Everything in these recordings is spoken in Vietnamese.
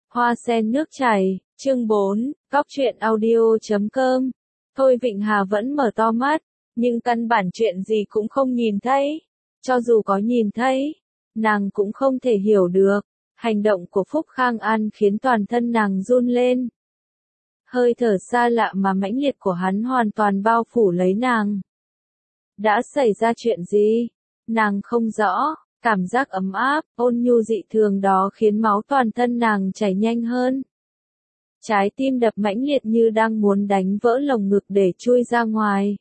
Hoa sen nước chảy, chương 4, Góc truyện audio.com. Thôi Vịnh Hà vẫn mở to mắt, nhưng căn bản chuyện gì cũng không nhìn thấy. Cho dù có nhìn thấy, nàng cũng không thể hiểu được. Hành động của Phúc Khang An khiến toàn thân nàng run lên. Hơi thở xa lạ mà mãnh liệt của hắn hoàn toàn bao phủ lấy nàng. Đã xảy ra chuyện gì? Nàng không rõ. Cảm giác ấm áp, ôn nhu dị thường đó khiến máu toàn thân nàng chảy nhanh hơn. Trái tim đập mãnh liệt như đang muốn đánh vỡ lồng ngực để chui ra ngoài.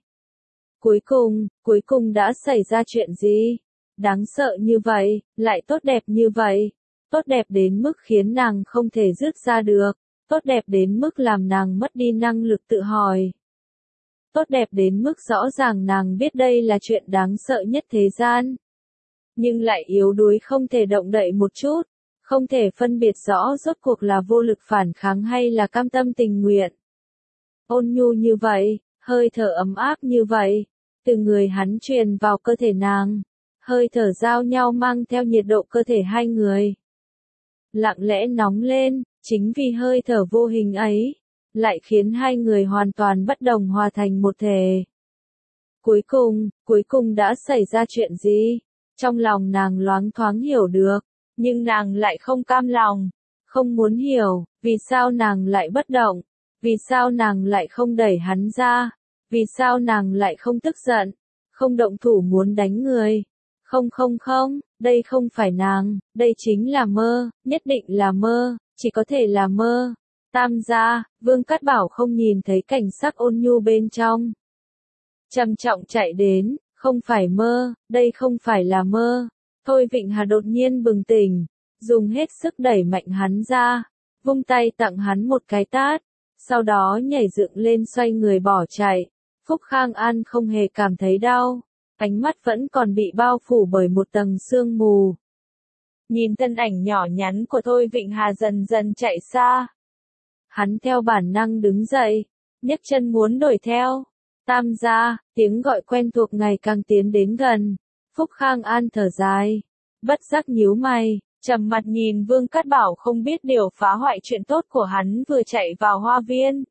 Cuối cùng đã xảy ra chuyện gì? Đáng sợ như vậy, lại tốt đẹp như vậy. Tốt đẹp đến mức khiến nàng không thể dứt ra được. Tốt đẹp đến mức làm nàng mất đi năng lực tự hỏi. Tốt đẹp đến mức rõ ràng nàng biết đây là chuyện đáng sợ nhất thế gian. Nhưng lại yếu đuối không thể động đậy một chút, không thể phân biệt rõ rốt cuộc là vô lực phản kháng hay là cam tâm tình nguyện. Ôn nhu như vậy, hơi thở ấm áp như vậy, từ người hắn truyền vào cơ thể nàng, hơi thở giao nhau mang theo nhiệt độ cơ thể hai người. Lặng lẽ nóng lên, chính vì hơi thở vô hình ấy, lại khiến hai người hoàn toàn bất đồng hòa thành một thể. Cuối cùng đã xảy ra chuyện gì? Trong lòng nàng loáng thoáng hiểu được, nhưng nàng lại không cam lòng, không muốn hiểu, vì sao nàng lại bất động, vì sao nàng lại không đẩy hắn ra, vì sao nàng lại không tức giận, không động thủ muốn đánh người. Không, đây không phải nàng, đây chính là mơ, nhất định là mơ, chỉ có thể là mơ. Tam gia, Vương Cát Bảo không nhìn thấy cảnh sắc ôn nhu bên trong. Trầm trọng chạy đến. Không phải mơ, đây không phải là mơ. Thôi Vịnh Hà đột nhiên bừng tỉnh, dùng hết sức đẩy mạnh hắn ra, vung tay tặng hắn một cái tát, sau đó nhảy dựng lên xoay người bỏ chạy. Phúc Khang An không hề cảm thấy đau, ánh mắt vẫn còn bị bao phủ bởi một tầng sương mù. Nhìn thân ảnh nhỏ nhắn của Thôi Vịnh Hà dần dần chạy xa. Hắn theo bản năng đứng dậy, nhấc chân muốn đuổi theo. Tam gia, tiếng gọi quen thuộc ngày càng tiến đến gần. Phúc Khang An thở dài, bất giác nhíu mày, trầm mặt nhìn Vương Cát Bảo không biết điều phá hoại chuyện tốt của hắn vừa chạy vào hoa viên.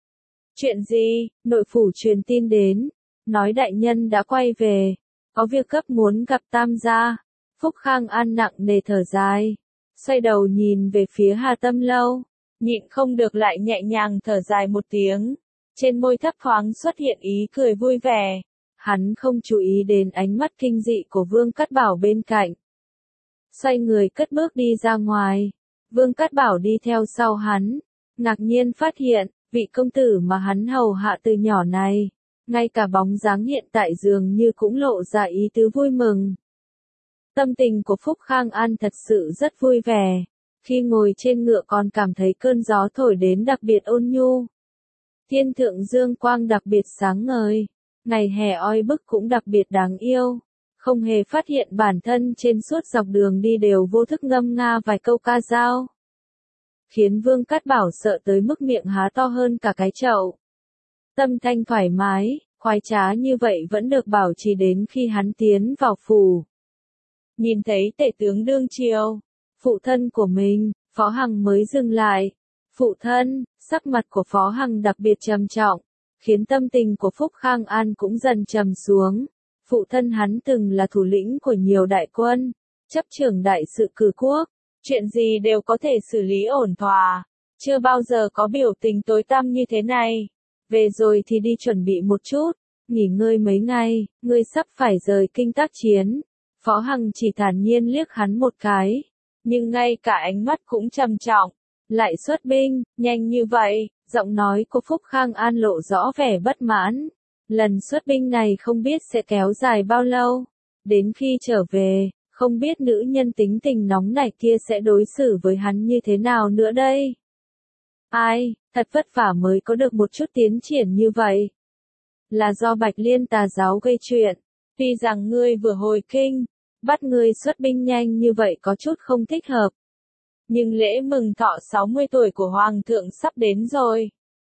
Chuyện gì? Nội phủ truyền tin đến, nói đại nhân đã quay về, có việc gấp muốn gặp Tam gia. Phúc Khang An nặng nề thở dài, xoay đầu nhìn về phía Hà Tâm Lâu, nhịn không được lại nhẹ nhàng thở dài một tiếng. Trên môi thấp thoáng xuất hiện ý cười vui vẻ. Hắn không chú ý đến ánh mắt kinh dị của Vương Cát Bảo bên cạnh. Xoay người cất bước đi ra ngoài. Vương Cát Bảo đi theo sau hắn. Ngạc nhiên phát hiện, vị công tử mà hắn hầu hạ từ nhỏ này, ngay cả bóng dáng hiện tại dường như cũng lộ ra ý tứ vui mừng. Tâm tình của Phúc Khang An thật sự rất vui vẻ. Khi ngồi trên ngựa còn cảm thấy cơn gió thổi đến đặc biệt ôn nhu. Thiên thượng dương quang đặc biệt sáng ngời, ngày hè oi bức cũng đặc biệt đáng yêu, không hề phát hiện bản thân trên suốt dọc đường đi đều vô thức ngâm nga vài câu ca dao. Khiến Vương Cát Bảo sợ tới mức miệng há to hơn cả cái chậu. Tâm thanh thoải mái, khoái trá như vậy vẫn được bảo trì đến khi hắn tiến vào phủ. Nhìn thấy tể tướng đương triều, phụ thân của mình, Phó Hằng mới dừng lại. Phụ thân, sắc mặt của Phó Hằng đặc biệt trầm trọng, khiến tâm tình của Phúc Khang An cũng dần trầm xuống. Phụ thân hắn từng là thủ lĩnh của nhiều đại quân, chấp trưởng đại sự cử quốc, chuyện gì đều có thể xử lý ổn thỏa, chưa bao giờ có biểu tình tối tăm như thế này. Về rồi thì đi chuẩn bị một chút, nghỉ ngơi mấy ngày, ngươi sắp phải rời kinh tác chiến. Phó Hằng chỉ thản nhiên liếc hắn một cái, nhưng ngay cả ánh mắt cũng trầm trọng. Lại xuất binh, nhanh như vậy, giọng nói của Phúc Khang An lộ rõ vẻ bất mãn. Lần xuất binh này không biết sẽ kéo dài bao lâu. Đến khi trở về, không biết nữ nhân tính tình nóng nảy kia sẽ đối xử với hắn như thế nào nữa đây. Ai, thật vất vả mới có được một chút tiến triển như vậy. Là do Bạch Liên tà giáo gây chuyện. Tuy rằng ngươi vừa hồi kinh, bắt ngươi xuất binh nhanh như vậy có chút không thích hợp. Nhưng lễ mừng thọ 60 tuổi của Hoàng thượng sắp đến rồi.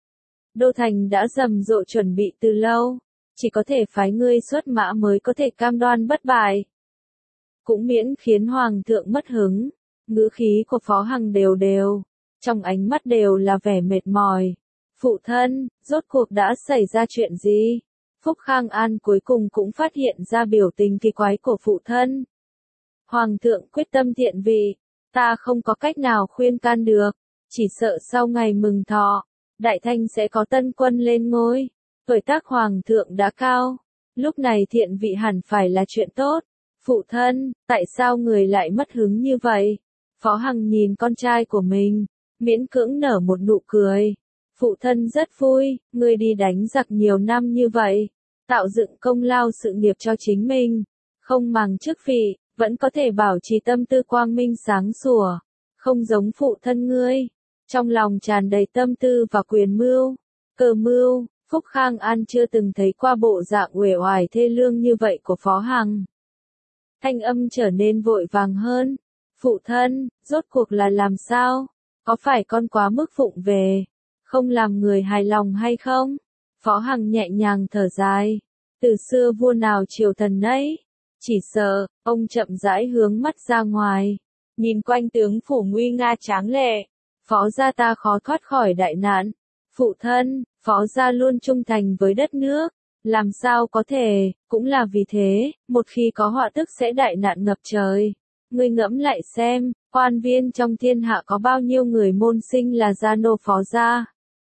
Đô thành đã rầm rộ chuẩn bị từ lâu, chỉ có thể phái ngươi xuất mã mới có thể cam đoan bất bại. Cũng miễn khiến Hoàng thượng mất hứng, ngữ khí của Phó Hằng đều đều. trong ánh mắt đều là vẻ mệt mỏi. Phụ thân, rốt cuộc đã xảy ra chuyện gì? Phúc Khang An cuối cùng cũng phát hiện ra biểu tình kỳ quái của phụ thân. Hoàng thượng quyết tâm thiện vị, ta không có cách nào khuyên can được, chỉ sợ sau ngày mừng thọ, Đại Thanh sẽ có tân quân lên ngôi, tuổi tác hoàng thượng đã cao, lúc này thiện vị hẳn phải là chuyện tốt. Phụ thân, tại sao người lại mất hứng như vậy? Phó Hằng nhìn con trai của mình, miễn cưỡng nở một nụ cười. Phụ thân rất vui, ngươi đi đánh giặc nhiều năm như vậy, tạo dựng công lao sự nghiệp cho chính mình, không màng chức vị, vẫn có thể bảo trì tâm tư quang minh sáng sủa, không giống phụ thân ngươi, trong lòng tràn đầy tâm tư và quyền mưu, cờ mưu. Phúc Khang An chưa từng thấy qua bộ dạng uể oải thê lương như vậy của Phó Hằng. Thanh âm trở nên vội vàng hơn. Phụ thân, rốt cuộc là làm sao? Có phải con quá mức vụng về, không làm người hài lòng hay không? Phó Hằng nhẹ nhàng thở dài. Từ xưa vua nào triều thần nấy. Chỉ sợ, ông chậm rãi hướng mắt ra ngoài. Nhìn quanh tướng phủ nguy nga tráng lệ. Phó gia ta khó thoát khỏi đại nạn. Phụ thân, Phó gia luôn trung thành với đất nước. Làm sao có thể, cũng là vì thế, một khi có họa tức sẽ đại nạn ngập trời. Ngươi ngẫm lại xem, quan viên trong thiên hạ có bao nhiêu người môn sinh là gia nô Phó gia.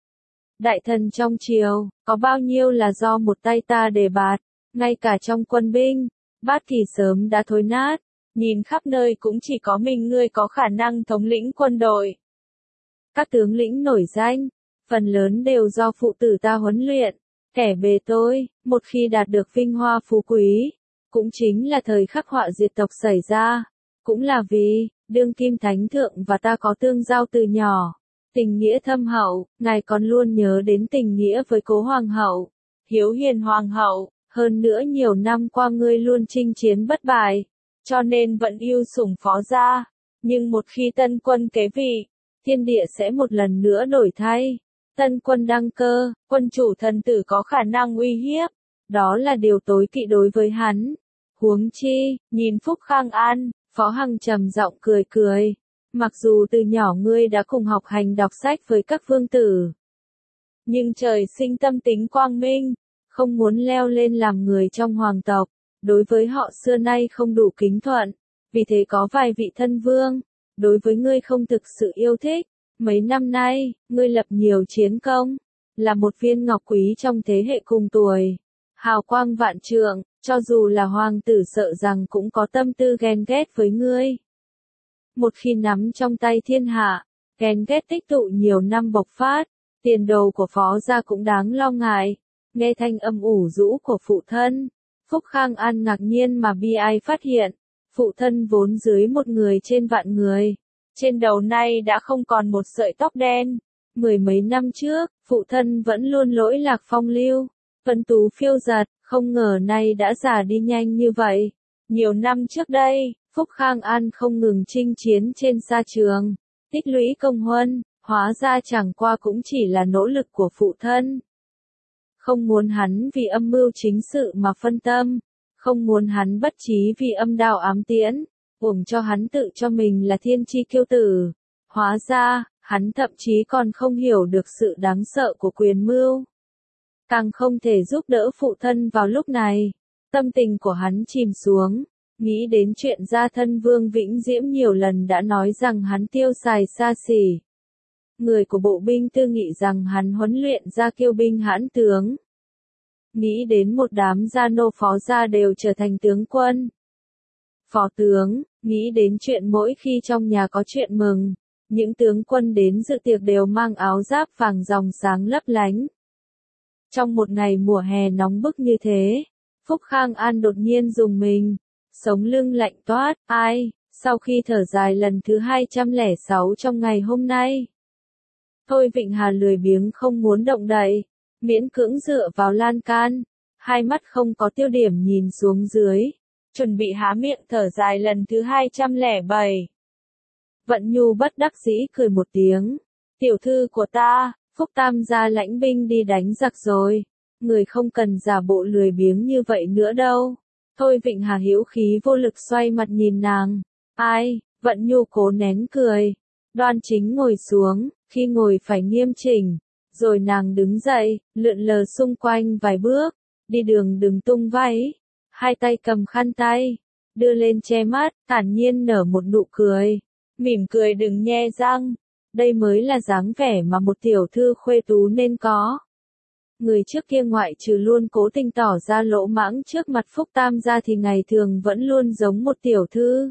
Đại thần trong triều, có bao nhiêu là do một tay ta đề bạt, ngay cả trong quân binh, bát kỳ sớm đã thối nát, nhìn khắp nơi cũng chỉ có mình ngươi có khả năng thống lĩnh quân đội. Các tướng lĩnh nổi danh, phần lớn đều do phụ tử ta huấn luyện, kẻ bề tôi, một khi đạt được vinh hoa phú quý, cũng chính là thời khắc họa diệt tộc xảy ra, cũng là vì, đương kim thánh thượng và ta có tương giao từ nhỏ. Tình nghĩa thâm hậu, ngài còn luôn nhớ đến tình nghĩa với cố hoàng hậu, hiếu hiền hoàng hậu, hơn nữa nhiều năm qua ngươi luôn chinh chiến bất bại, cho nên vẫn yêu sủng Phó gia. Nhưng một khi tân quân kế vị, thiên địa sẽ một lần nữa đổi thay. Tân quân đăng cơ, quân chủ thần tử có khả năng uy hiếp, đó là điều tối kỵ đối với hắn. Huống chi, nhìn Phúc Khang An, Phó Hằng trầm giọng cười cười. Mặc dù từ nhỏ ngươi đã cùng học hành đọc sách với các vương tử, nhưng trời sinh tâm tính quang minh, không muốn leo lên làm người trong hoàng tộc, đối với họ xưa nay không đủ kính thuận, vì thế có vài vị thân vương, đối với ngươi không thực sự yêu thích. Mấy năm nay, ngươi lập nhiều chiến công, là một viên ngọc quý trong thế hệ cùng tuổi, hào quang vạn trượng, cho dù là hoàng tử sợ rằng cũng có tâm tư ghen ghét với ngươi. Một khi nắm trong tay thiên hạ, ghen ghét tích tụ nhiều năm bộc phát, tiền đồ của Phó gia cũng đáng lo ngại. Nghe thanh âm ủ rũ của phụ thân, Phúc Khang An ngạc nhiên mà bi ai phát hiện, phụ thân vốn dưới một người trên vạn người, trên đầu nay đã không còn một sợi tóc đen. Mười mấy năm trước, phụ thân vẫn luôn lỗi lạc phong lưu, tuấn tú phiêu dật, không ngờ nay đã già đi nhanh như vậy. Nhiều năm trước đây, Phúc Khang An không ngừng chinh chiến trên sa trường, tích lũy công huân, hóa ra chẳng qua cũng chỉ là nỗ lực của phụ thân. Không muốn hắn vì âm mưu chính sự mà phân tâm, không muốn hắn bất trí vì âm đao ám tiễn, uổng cho hắn tự cho mình là thiên chi kiêu tử. Hóa ra, hắn thậm chí còn không hiểu được sự đáng sợ của quyền mưu. Càng không thể giúp đỡ phụ thân vào lúc này, tâm tình của hắn chìm xuống. Nghĩ đến chuyện gia thân Vương Vĩnh Diễm nhiều lần đã nói rằng hắn tiêu xài xa xỉ. Người của bộ binh tư nghị rằng hắn huấn luyện ra kiêu binh hãn tướng. Nghĩ đến một đám gia nô Phó gia đều trở thành tướng quân. Phó tướng, nghĩ đến chuyện mỗi khi trong nhà có chuyện mừng, những tướng quân đến dự tiệc đều mang áo giáp vàng ròng sáng lấp lánh. Trong một ngày mùa hè nóng bức như thế, Phúc Khang An đột nhiên rùng mình. Sống lưng lạnh toát, ai, sau khi thở dài lần thứ 206 trong ngày hôm nay. Thôi Vịnh Hà lười biếng không muốn động đậy, miễn cưỡng dựa vào lan can, hai mắt không có tiêu điểm nhìn xuống dưới, chuẩn bị há miệng thở dài lần thứ 207. Vận Nhu bất đắc dĩ cười một tiếng, tiểu thư của ta, Phúc Tam gia lãnh binh đi đánh giặc rồi, người không cần giả bộ lười biếng như vậy nữa đâu. Thôi Vịnh Hà hữu khí vô lực xoay mặt nhìn nàng. Ai, Vận Nhu cố nén cười. đoan chính ngồi xuống, khi ngồi phải nghiêm chỉnh. Rồi nàng đứng dậy, lượn lờ xung quanh vài bước, đi đường đừng tung váy, hai tay cầm khăn tay, đưa lên che mắt, thản nhiên nở một nụ cười, mỉm cười đừng nhe răng, đây mới là dáng vẻ mà một tiểu thư khuê tú nên có. Người trước kia ngoại trừ luôn cố tình tỏ ra lỗ mãng trước mặt Phúc Tam gia thì ngày thường vẫn luôn giống một tiểu thư.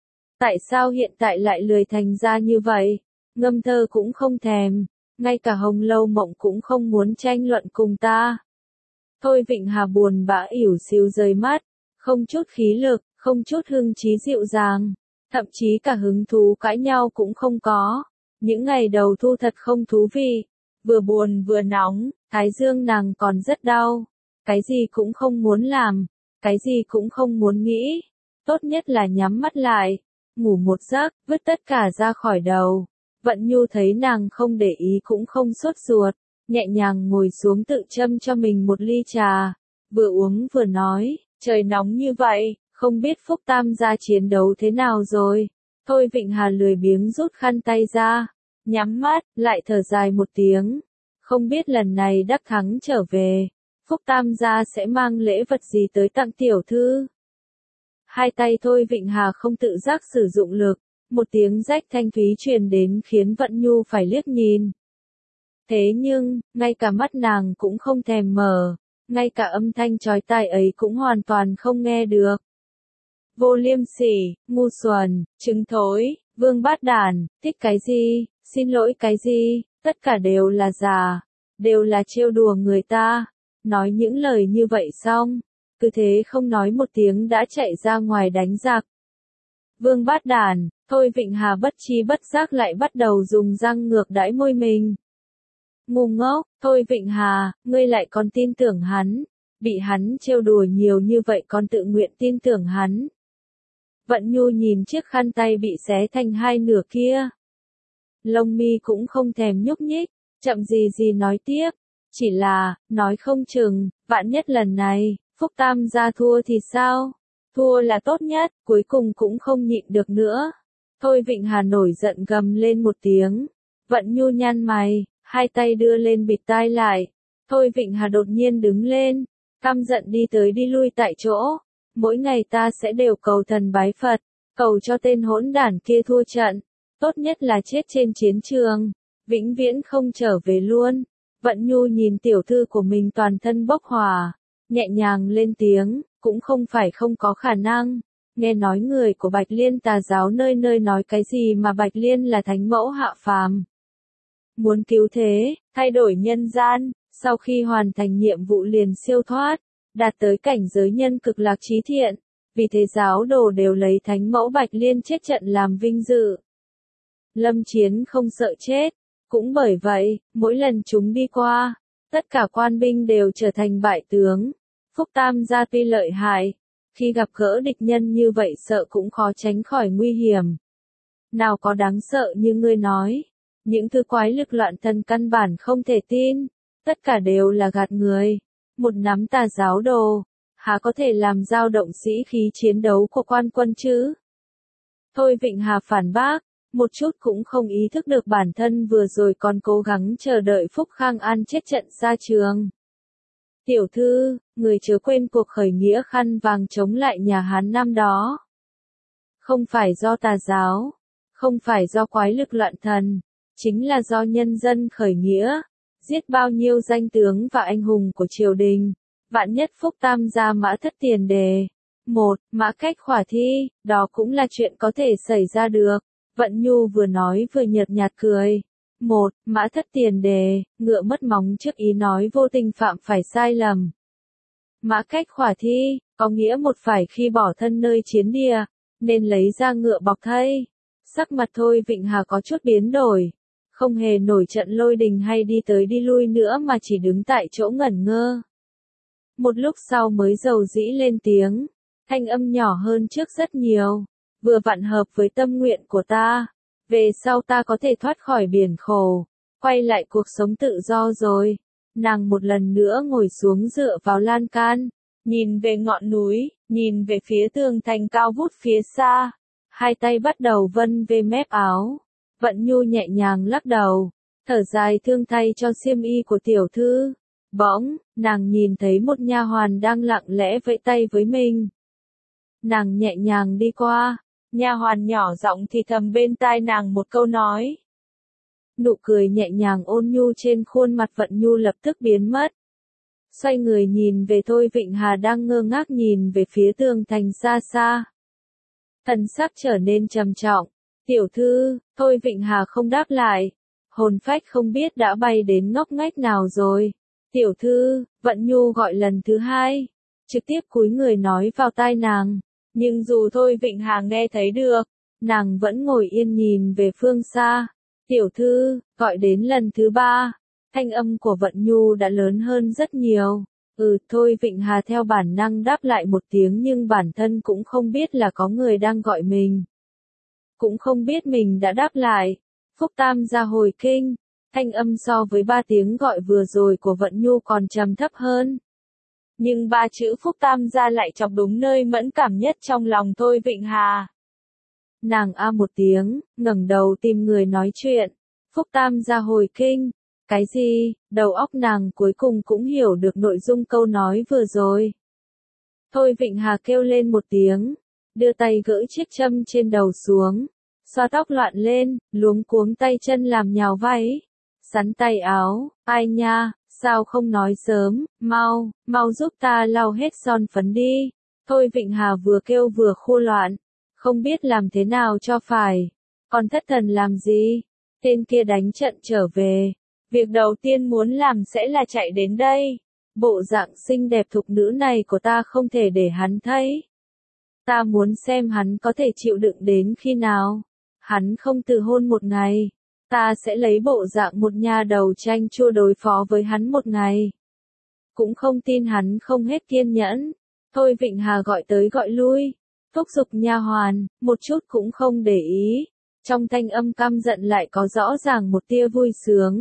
Tại sao hiện tại lại lười thành ra như vậy? Ngâm thơ cũng không thèm, ngay cả Hồng Lâu Mộng cũng không muốn tranh luận cùng ta. Thôi Vịnh Hà buồn bã ỉu xìu rời mắt, không chút khí lực, không chút hưng trí dịu dàng, thậm chí cả hứng thú cãi nhau cũng không có. Những ngày đầu thu thật không thú vị, vừa buồn vừa nóng, thái dương nàng còn rất đau, cái gì cũng không muốn làm, cái gì cũng không muốn nghĩ, tốt nhất là nhắm mắt lại, ngủ một giấc, vứt tất cả ra khỏi đầu. Vận Nhu thấy nàng không để ý cũng không sốt ruột, nhẹ nhàng ngồi xuống tự châm cho mình một ly trà, vừa uống vừa nói, trời nóng như vậy, không biết Phúc Tam gia chiến đấu thế nào rồi. Thôi Vịnh Hà lười biếng rút khăn tay ra, nhắm mắt, lại thở dài một tiếng, không biết lần này đắc thắng trở về, Phúc Tam gia sẽ mang lễ vật gì tới tặng tiểu thư. Hai tay Thôi Vịnh Hà không tự giác sử dụng lực, một tiếng rách thanh thúy truyền đến khiến Vận Nhu phải liếc nhìn. Thế nhưng, ngay cả mắt nàng cũng không thèm mở, ngay cả âm thanh chói tai ấy cũng hoàn toàn không nghe được. Vô liêm sỉ, ngu xuẩn, trứng thối, vương bát đản, thích cái gì, xin lỗi cái gì, tất cả đều là giả, đều là trêu đùa người ta. Nói những lời như vậy xong, cứ thế không nói một tiếng đã chạy ra ngoài đánh giặc. Vương bát đản, Thôi Vịnh Hà bất chi bất giác lại bắt đầu dùng răng ngược đãi môi mình. Ngu ngốc, Thôi Vịnh Hà, ngươi lại còn tin tưởng hắn, bị hắn trêu đùa nhiều như vậy còn tự nguyện tin tưởng hắn. Vận Nhu nhìn chiếc khăn tay bị xé thành hai nửa kia. Lông mi cũng không thèm nhúc nhích, chậm gì nói tiếp, chỉ là, nói không chừng, vạn nhất lần này, Phúc Tam gia thua thì sao? Thua là tốt nhất, cuối cùng cũng không nhịn được nữa. Thôi Vịnh Hà nổi giận gầm lên một tiếng. Vận Nhu nhăn mày, hai tay đưa lên bịt tai lại. Thôi Vịnh Hà đột nhiên đứng lên, căm giận đi tới đi lui tại chỗ. Mỗi ngày ta sẽ đều cầu thần bái Phật, cầu cho tên hỗn đản kia thua trận. Tốt nhất là chết trên chiến trường, vĩnh viễn không trở về luôn. Vận Nhu nhìn tiểu thư của mình toàn thân bốc hỏa, nhẹ nhàng lên tiếng, cũng không phải không có khả năng. Nghe nói người của Bạch Liên tà giáo nơi nơi nói cái gì mà Bạch Liên là thánh mẫu hạ phàm. Muốn cứu thế, thay đổi nhân gian, sau khi hoàn thành nhiệm vụ liền siêu thoát, đạt tới cảnh giới nhân cực lạc trí thiện. Vì thế giáo đồ đều lấy thánh mẫu Bạch Liên chết trận làm vinh dự. Lâm chiến không sợ chết, cũng bởi vậy, mỗi lần chúng đi qua, tất cả quan binh đều trở thành bại tướng. Phúc Tam gia tuy lợi hại, khi gặp gỡ địch nhân như vậy sợ cũng khó tránh khỏi nguy hiểm. Nào có đáng sợ như ngươi nói, những thứ quái lực loạn thần căn bản không thể tin, tất cả đều là gạt người. Một nắm tà giáo đồ, há có thể làm dao động sĩ khí chiến đấu của quan quân chứ? Thôi Vịnh Hà phản bác, một chút cũng không ý thức được bản thân vừa rồi còn cố gắng chờ đợi Phúc Khang An chết trận ra trường. Tiểu thư, người chớ quên cuộc khởi nghĩa khăn vàng chống lại nhà Hán năm đó. Không phải do tà giáo, không phải do quái lực loạn thần, chính là do nhân dân khởi nghĩa, giết bao nhiêu danh tướng và anh hùng của triều đình. Vạn nhất Phúc Tam gia mã thất tiền đề. Một, mã cách khỏa thi, đó cũng là chuyện có thể xảy ra được. Vận Nhu vừa nói vừa nhợt nhạt cười. Một, mã thất tiền đề, ngựa mất móng trước ý nói vô tình phạm phải sai lầm. Mã cách khỏa thi, có nghĩa một phải khi bỏ thân nơi chiến địa, nên lấy ra ngựa bọc thây. Sắc mặt Thôi Vịnh Hà có chút biến đổi, không hề nổi trận lôi đình hay đi tới đi lui nữa mà chỉ đứng tại chỗ ngẩn ngơ. Một lúc sau mới dầu dĩ lên tiếng, thanh âm nhỏ hơn trước rất nhiều, vừa vặn hợp với tâm nguyện của ta. Về sau ta có thể thoát khỏi biển khổ, quay lại cuộc sống tự do rồi. Nàng một lần nữa ngồi xuống dựa vào lan can, nhìn về ngọn núi, nhìn về phía tường thành cao vút phía xa. Hai tay bắt đầu vân về mép áo, Vận Nhu nhẹ nhàng lắc đầu, thở dài thương thay cho xiêm y của tiểu thư. Bỗng, nàng nhìn thấy một nha hoàn đang lặng lẽ vẫy tay với mình. Nàng nhẹ nhàng đi qua, nha hoàn nhỏ giọng thì thầm bên tai nàng một câu nói. Nụ cười nhẹ nhàng ôn nhu trên khuôn mặt Vận Nhu lập tức biến mất. Xoay người nhìn về Thôi Vịnh Hà đang ngơ ngác nhìn về phía tường thành xa xa. Thần sắc trở nên trầm trọng. Tiểu thư, Thôi Vịnh Hà không đáp lại. Hồn phách không biết đã bay đến ngóc ngách nào rồi. Tiểu thư, Vận Nhu gọi lần thứ hai. Trực tiếp cúi người nói vào tai nàng. Nhưng dù Thôi Vịnh Hà nghe thấy được, nàng vẫn ngồi yên nhìn về phương xa. Tiểu thư, gọi đến lần thứ ba. Thanh âm của Vận Nhu đã lớn hơn rất nhiều. Thôi Vịnh Hà theo bản năng đáp lại một tiếng nhưng bản thân cũng không biết là có người đang gọi mình. Cũng không biết mình đã đáp lại. Phúc Tam gia hồi kinh. Thanh âm so với 3 tiếng gọi vừa rồi của Vận Nhu còn trầm thấp hơn. Nhưng 3 chữ Phúc Tam gia lại chọc đúng nơi mẫn cảm nhất trong lòng Thôi Vịnh Hà. Nàng a một tiếng, ngẩng đầu tìm người nói chuyện. Phúc Tam gia hồi kinh. Cái gì? Đầu óc nàng cuối cùng cũng hiểu được nội dung câu nói vừa rồi. Thôi Vịnh Hà kêu lên một tiếng, đưa tay gỡ chiếc châm trên đầu xuống, xoa tóc loạn lên, luống cuống tay chân làm nhào váy, sắn tay áo, ai nha, sao không nói sớm, mau giúp ta lau hết son phấn đi. Thôi Vịnh Hà vừa kêu vừa khua loạn, không biết làm thế nào cho phải. Còn thất thần làm gì? Tên kia đánh trận trở về. Việc đầu tiên muốn làm sẽ là chạy đến đây. Bộ dạng xinh đẹp thục nữ này của ta không thể để hắn thấy. Ta muốn xem hắn có thể chịu đựng đến khi nào. Hắn không từ hôn một ngày. Ta sẽ lấy bộ dạng một nhà đầu tranh chua đối phó với hắn một ngày. Cũng không tin hắn không hết kiên nhẫn. Thôi Vịnh Hà gọi tới gọi lui. Thúc giục nha hoàn, một chút cũng không để ý. Trong thanh âm căm giận lại có rõ ràng một tia vui sướng.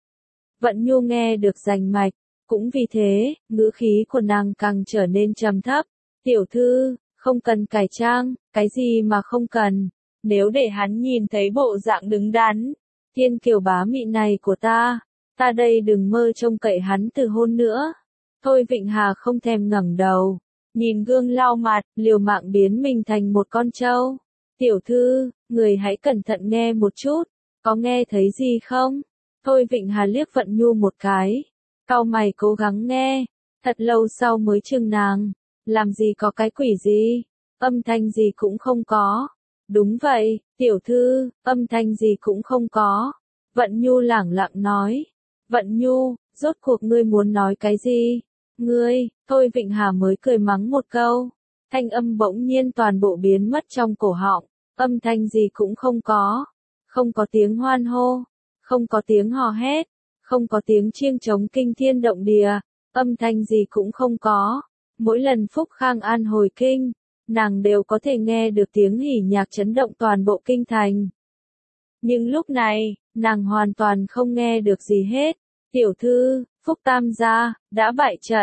Vận Nhu nghe được rành mạch, cũng vì thế, ngữ khí của nàng càng trở nên trầm thấp. Tiểu thư, không cần cải trang, cái gì mà không cần. Nếu để hắn nhìn thấy bộ dạng đứng đắn, thiên kiều bá mị này của ta đây đừng mơ trông cậy hắn từ hôn nữa. Thôi Vịnh Hà không thèm ngẩng đầu, nhìn gương lau mặt, liều mạng biến mình thành một con trâu. Tiểu thư, người hãy cẩn thận nghe một chút, có nghe thấy gì không? Thôi Vịnh Hà liếc Vận Nhu một cái, cau mày cố gắng nghe, thật lâu sau mới chừng nàng, làm gì có cái quỷ gì, âm thanh gì cũng không có. Đúng vậy, tiểu thư, âm thanh gì cũng không có. Vận Nhu lẳng lặng nói. Vận Nhu, rốt cuộc ngươi muốn nói cái gì? Ngươi, Thôi Vịnh Hà mới cười mắng một câu. Thanh âm bỗng nhiên toàn bộ biến mất trong cổ họng, âm thanh gì cũng không có. Không có tiếng hoan hô, không có tiếng hò hét, không có tiếng chiêng trống kinh thiên động địa, âm thanh gì cũng không có. Mỗi lần Phúc Khang An hồi kinh, nàng đều có thể nghe được tiếng hỉ nhạc chấn động toàn bộ kinh thành. Nhưng lúc này, nàng hoàn toàn không nghe được gì hết. Tiểu thư, Phúc Tam gia, đã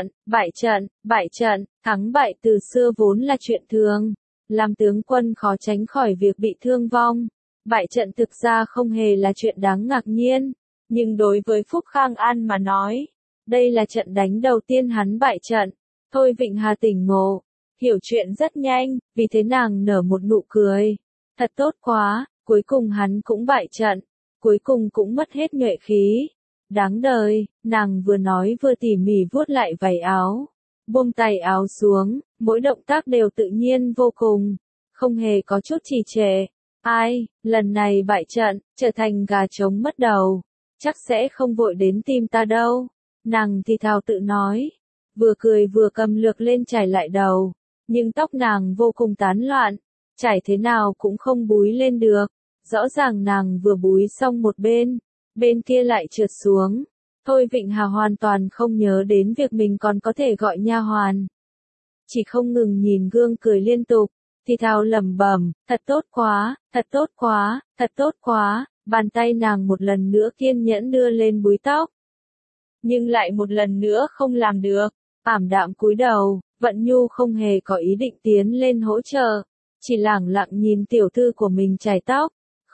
bại trận, thắng bại từ xưa vốn là chuyện thường. Làm tướng quân khó tránh khỏi việc bị thương vong. Bại trận thực ra không hề là chuyện đáng ngạc nhiên. Nhưng đối với Phúc Khang An mà nói, đây là trận đánh đầu tiên hắn bại trận. Thôi Vịnh Hà tỉnh ngộ, hiểu chuyện rất nhanh, vì thế nàng nở một nụ cười. Thật tốt quá, cuối cùng hắn cũng bại trận, cuối cùng cũng mất hết nhuệ khí. Đáng đời, nàng vừa nói vừa tỉ mỉ vuốt lại váy áo, buông tay áo xuống, mỗi động tác đều tự nhiên vô cùng, không hề có chút trì trệ. Ai, lần này bại trận, trở thành gà trống mất đầu, chắc sẽ không vội đến tìm ta đâu. Nàng thì thào tự nói, vừa cười vừa cầm lược lên chải lại đầu, nhưng tóc nàng vô cùng tán loạn, chải thế nào cũng không búi lên được. Rõ ràng nàng vừa búi xong một bên kia lại trượt xuống. Thôi Vịnh Hà hoàn toàn không nhớ đến việc mình còn có thể gọi nha hoàn. Chỉ không ngừng nhìn gương cười liên tục, thì thào lẩm bẩm, thật tốt quá, thật tốt quá, thật tốt quá. Bàn tay nàng một lần nữa kiên nhẫn đưa lên búi tóc. Nhưng lại một lần nữa không làm được, ảm đạm cúi đầu, Vận Nhu không hề có ý định tiến lên hỗ trợ, chỉ lẳng lặng nhìn tiểu thư của mình chải tóc,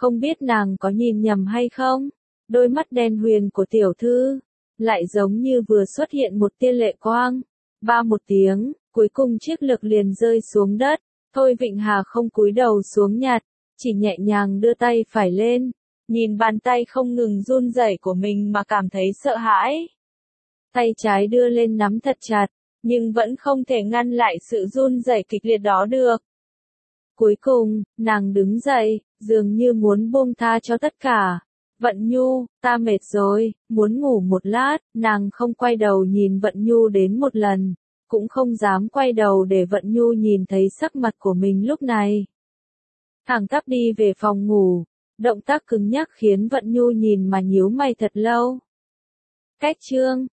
Không biết nàng có nhìn nhầm hay không? Đôi mắt đen huyền của tiểu thư, lại giống như vừa xuất hiện một tia lệ quang. Ba một tiếng, cuối cùng chiếc lược liền rơi xuống đất. Thôi Vịnh Hà không cúi đầu xuống nhặt, chỉ nhẹ nhàng đưa tay phải lên, nhìn bàn tay không ngừng run rẩy của mình mà cảm thấy sợ hãi. Tay trái đưa lên nắm thật chặt, nhưng vẫn không thể ngăn lại sự run rẩy kịch liệt đó được. Cuối cùng, nàng đứng dậy, dường như muốn buông tha cho tất cả. Vận Nhu, ta mệt rồi, muốn ngủ một lát, nàng không quay đầu nhìn Vận Nhu đến một lần, cũng không dám quay đầu để Vận Nhu nhìn thấy sắc mặt của mình lúc này. Thẳng tắp đi về phòng ngủ, động tác cứng nhắc khiến Vận Nhu nhìn mà nhíu mày thật lâu. Cách chương